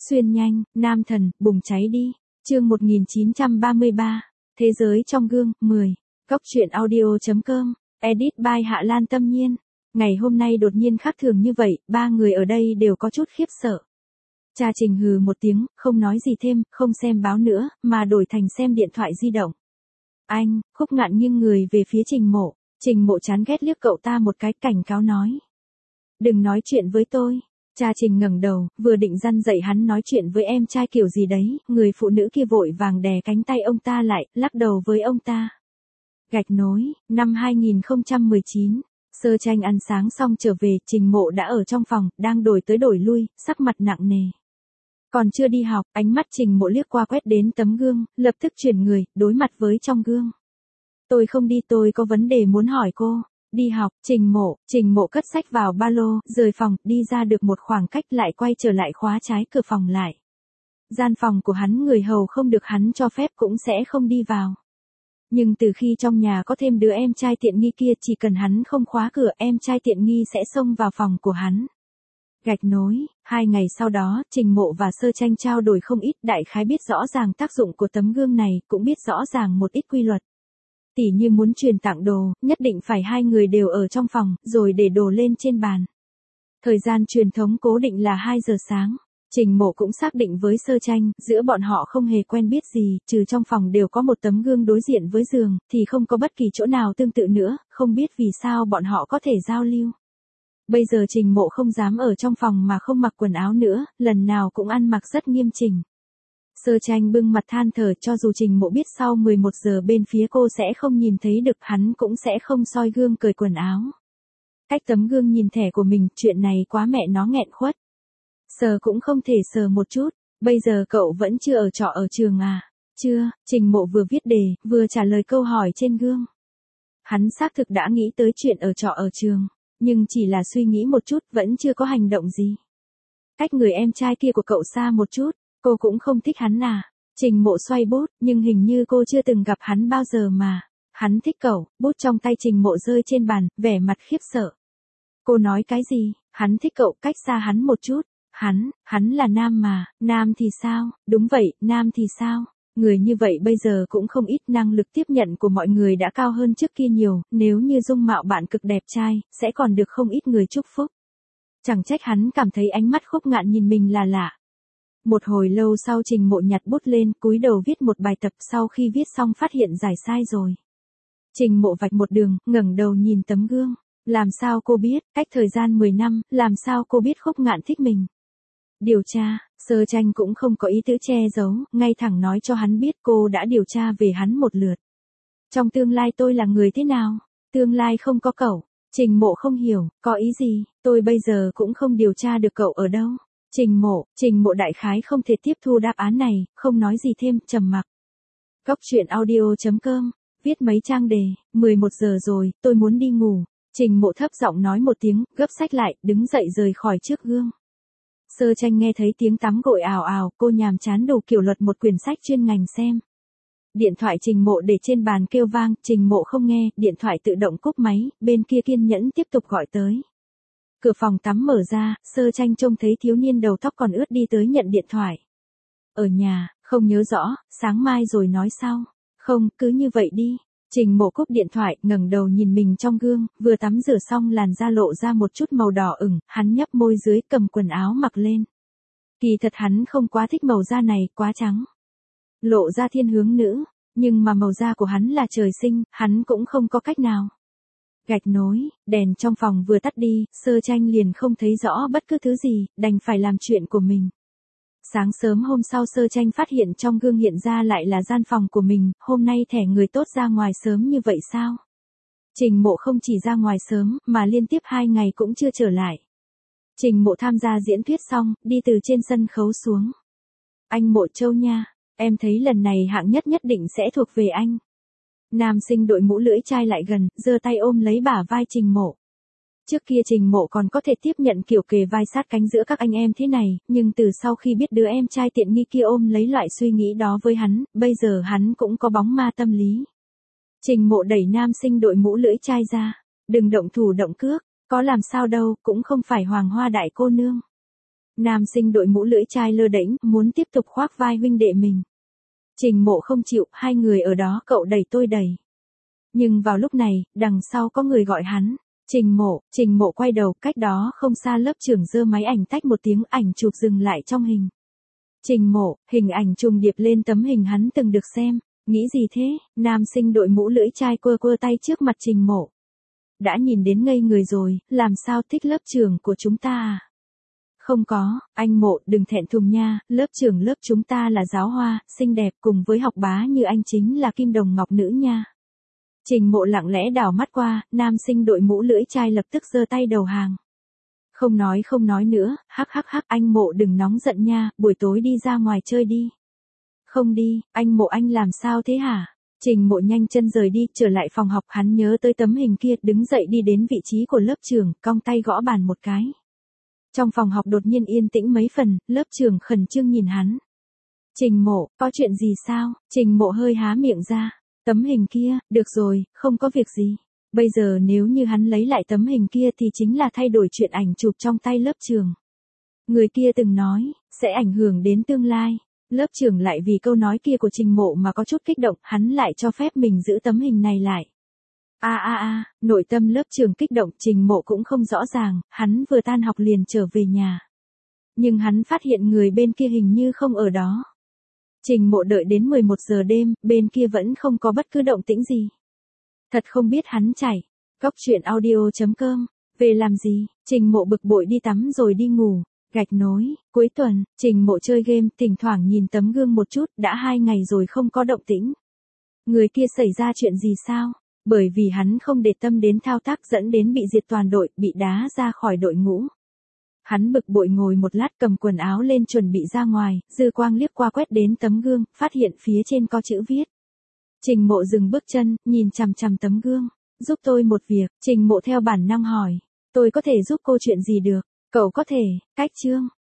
Xuyên nhanh, nam thần, bùng cháy đi. Chương 1933. Thế giới trong gương, 10. Góc truyện audio.com. Edit by Hạ Lan Tâm Nhiên. Ngày hôm nay đột nhiên khác thường như vậy, ba người ở đây đều có chút khiếp sợ. Cha Trình hừ một tiếng, không nói gì thêm, không xem báo nữa, mà đổi thành xem điện thoại di động. Anh, Khúc Ngạn nghiêng người về phía Trình Mộ. Trình Mộ chán ghét liếc cậu ta một cái, cảnh cáo nói. Đừng nói chuyện với tôi. Cha Trình ngẩng đầu, vừa định răn dạy hắn nói chuyện với em trai kiểu gì đấy, người phụ nữ kia vội vàng đè cánh tay ông ta lại, lắc đầu với ông ta. Gạch nối, năm 2019, Sơ Tranh ăn sáng xong trở về, Trình Mộ đã ở trong phòng, đang đổi tới đổi lui, sắc mặt nặng nề. Còn chưa đi học, ánh mắt Trình Mộ liếc qua quét đến tấm gương, lập tức chuyển người, đối mặt với trong gương. Tôi không đi, tôi có vấn đề muốn hỏi cô. Đi học, Trình Mộ cất sách vào ba lô, rời phòng, đi ra được một khoảng cách lại quay trở lại khóa trái cửa phòng lại. Gian phòng của hắn người hầu không được hắn cho phép cũng sẽ không đi vào. Nhưng từ khi trong nhà có thêm đứa em trai tiện nghi kia, chỉ cần hắn không khóa cửa, em trai tiện nghi sẽ xông vào phòng của hắn. Gạch nối, 2 ngày sau đó, Trình Mộ và Sơ Tranh trao đổi không ít, đại khái biết rõ ràng tác dụng của tấm gương này, cũng biết rõ ràng một ít quy luật. Tỉ như muốn truyền tặng đồ, nhất định phải hai người đều ở trong phòng, rồi để đồ lên trên bàn. Thời gian truyền thống cố định là 2 giờ sáng. Trình Mộ cũng xác định với Sơ Tranh, giữa bọn họ không hề quen biết gì, trừ trong phòng đều có một tấm gương đối diện với giường, thì không có bất kỳ chỗ nào tương tự nữa, không biết vì sao bọn họ có thể giao lưu. Bây giờ Trình Mộ không dám ở trong phòng mà không mặc quần áo nữa, lần nào cũng ăn mặc rất nghiêm chỉnh. Sơ Tranh bưng mặt than thở, cho dù Trình Mộ biết sau 11 giờ bên phía cô sẽ không nhìn thấy được, hắn cũng sẽ không soi gương cởi quần áo. Cách tấm gương nhìn thẻ của mình, chuyện này quá mẹ nó nghẹn khuất. Sờ cũng không thể sờ một chút, bây giờ cậu vẫn chưa ở trọ ở trường à? Chưa, Trình Mộ vừa viết đề, vừa trả lời câu hỏi trên gương. Hắn xác thực đã nghĩ tới chuyện ở trọ ở trường, nhưng chỉ là suy nghĩ một chút, vẫn chưa có hành động gì. Cách người em trai kia của cậu xa một chút. Cô cũng không thích hắn à? Trình Mộ xoay bút, nhưng hình như cô chưa từng gặp hắn bao giờ mà. Hắn thích cậu, bút trong tay Trình Mộ rơi trên bàn, vẻ mặt khiếp sợ. Cô nói cái gì? Hắn thích cậu, cách xa hắn một chút. Hắn là nam mà, nam thì sao? Đúng vậy, nam thì sao? Người như vậy bây giờ cũng không ít, năng lực tiếp nhận của mọi người đã cao hơn trước kia nhiều, nếu như dung mạo bạn cực đẹp trai, sẽ còn được không ít người chúc phúc. Chẳng trách hắn cảm thấy ánh mắt Khúc Ngạn nhìn mình là lạ. Một hồi lâu sau Trình Mộ nhặt bút lên, cúi đầu viết một bài tập, sau khi viết xong phát hiện giải sai rồi. Trình Mộ vạch một đường, ngẩng đầu nhìn tấm gương. Làm sao cô biết, cách thời gian 10 năm, làm sao cô biết Khúc Ngạn thích mình? Điều tra, Sơ Tranh cũng không có ý tứ che giấu, ngay thẳng nói cho hắn biết cô đã điều tra về hắn một lượt. Trong tương lai tôi là người thế nào? Tương lai không có cậu. Trình Mộ không hiểu, có ý gì? Tôi bây giờ cũng không điều tra được cậu ở đâu. Trình Mộ đại khái không thể tiếp thu đáp án này, không nói gì thêm, trầm mặc. Góc truyện audio.com, viết mấy trang đề, 11 giờ rồi, tôi muốn đi ngủ. Trình Mộ thấp giọng nói một tiếng, gấp sách lại, đứng dậy rời khỏi trước gương. Sơ Tranh nghe thấy tiếng tắm gội ào ào, cô nhàm chán đủ kiểu luật một quyển sách chuyên ngành xem. Điện thoại Trình Mộ để trên bàn kêu vang, Trình Mộ không nghe, điện thoại tự động cúp máy, bên kia kiên nhẫn tiếp tục gọi tới. Cửa phòng tắm mở ra, Sơ Tranh trông thấy thiếu niên đầu tóc còn ướt đi tới nhận điện thoại. Ở nhà, không nhớ rõ, sáng mai rồi nói sau. Không, cứ như vậy đi. Trình Mộ cúp điện thoại, ngẩng đầu nhìn mình trong gương, vừa tắm rửa xong làn da lộ ra một chút màu đỏ ửng, hắn nhấp môi dưới, cầm quần áo mặc lên. Kỳ thật hắn không quá thích màu da này, quá trắng. Lộ ra thiên hướng nữ, nhưng mà màu da của hắn là trời sinh, hắn cũng không có cách nào. Gạch nối, đèn trong phòng vừa tắt đi, Sơ Tranh liền không thấy rõ bất cứ thứ gì, đành phải làm chuyện của mình. Sáng sớm hôm sau Sơ Tranh phát hiện trong gương hiện ra lại là gian phòng của mình, hôm nay thẻ người tốt ra ngoài sớm như vậy sao? Trình Mộ không chỉ ra ngoài sớm, mà liên tiếp 2 ngày cũng chưa trở lại. Trình Mộ tham gia diễn thuyết xong, đi từ trên sân khấu xuống. Anh Mộ Châu nha, em thấy lần này hạng nhất nhất định sẽ thuộc về anh. Nam sinh đội mũ lưỡi chai lại gần, giơ tay ôm lấy bả vai Trình Mộ. Trước kia Trình Mộ còn có thể tiếp nhận kiểu kề vai sát cánh giữa các anh em thế này, nhưng từ sau khi biết đứa em trai tiện nghi kia ôm lấy loại suy nghĩ đó với hắn, bây giờ hắn cũng có bóng ma tâm lý. Trình Mộ đẩy nam sinh đội mũ lưỡi chai ra. Đừng động thủ động cước, có làm sao đâu, cũng không phải Hoàng Hoa đại cô nương. Nam sinh đội mũ lưỡi chai lơ đễnh, muốn tiếp tục khoác vai huynh đệ mình. Trình Mộ không chịu, hai người ở đó cậu đẩy tôi đẩy. Nhưng vào lúc này, đằng sau có người gọi hắn. Trình Mộ quay đầu, cách đó không xa lớp trưởng giơ máy ảnh tách một tiếng, ảnh chụp dừng lại trong hình. Trình Mộ, hình ảnh trùng điệp lên tấm hình hắn từng được xem. Nghĩ gì thế? Nam sinh đội mũ lưỡi chai quơ quơ tay trước mặt Trình Mộ. Đã nhìn đến ngây người rồi, làm sao thích lớp trưởng của chúng ta à? Không có, anh Mộ đừng thẹn thùng nha, lớp trưởng lớp chúng ta là giáo hoa, xinh đẹp, cùng với học bá như anh chính là kim đồng ngọc nữ nha. Trình Mộ lặng lẽ đảo mắt qua, nam sinh đội mũ lưỡi chai lập tức giơ tay đầu hàng. Không nói nữa, hắc anh Mộ đừng nóng giận nha, buổi tối đi ra ngoài chơi đi. Không đi, anh Mộ anh làm sao thế hả? Trình Mộ nhanh chân rời đi, trở lại phòng học, hắn nhớ tới tấm hình kia, đứng dậy đi đến vị trí của lớp trưởng, cong tay gõ bàn một cái. Trong phòng học đột nhiên yên tĩnh mấy phần, lớp trưởng khẩn trương nhìn hắn. Trình Mộ, có chuyện gì sao? Trình Mộ hơi há miệng ra. Tấm hình kia, được rồi, không có việc gì. Bây giờ nếu như hắn lấy lại tấm hình kia thì chính là thay đổi chuyện ảnh chụp trong tay lớp trưởng. Người kia từng nói, sẽ ảnh hưởng đến tương lai. Lớp trưởng lại vì câu nói kia của Trình Mộ mà có chút kích động, hắn lại cho phép mình giữ tấm hình này lại. Nội tâm lớp trưởng kích động, Trình Mộ cũng không rõ ràng, hắn vừa tan học liền trở về nhà. Nhưng hắn phát hiện người bên kia hình như không ở đó. Trình Mộ đợi đến 11 giờ đêm, bên kia vẫn không có bất cứ động tĩnh gì. Thật không biết hắn chạy. Góc truyện audio.com, về làm gì? Trình Mộ bực bội đi tắm rồi đi ngủ. Gạch nối, cuối tuần, Trình Mộ chơi game, thỉnh thoảng nhìn tấm gương một chút, đã 2 ngày rồi không có động tĩnh. Người kia xảy ra chuyện gì sao? Bởi vì hắn không để tâm đến thao tác dẫn đến bị diệt toàn đội, bị đá ra khỏi đội ngũ. Hắn bực bội ngồi một lát, cầm quần áo lên chuẩn bị ra ngoài, dư quang liếc qua quét đến tấm gương, phát hiện phía trên có chữ viết. Trình Mộ dừng bước chân, nhìn chằm chằm tấm gương. Giúp tôi một việc, Trình Mộ theo bản năng hỏi. Tôi có thể giúp cô chuyện gì được? Cậu có thể, cách chương.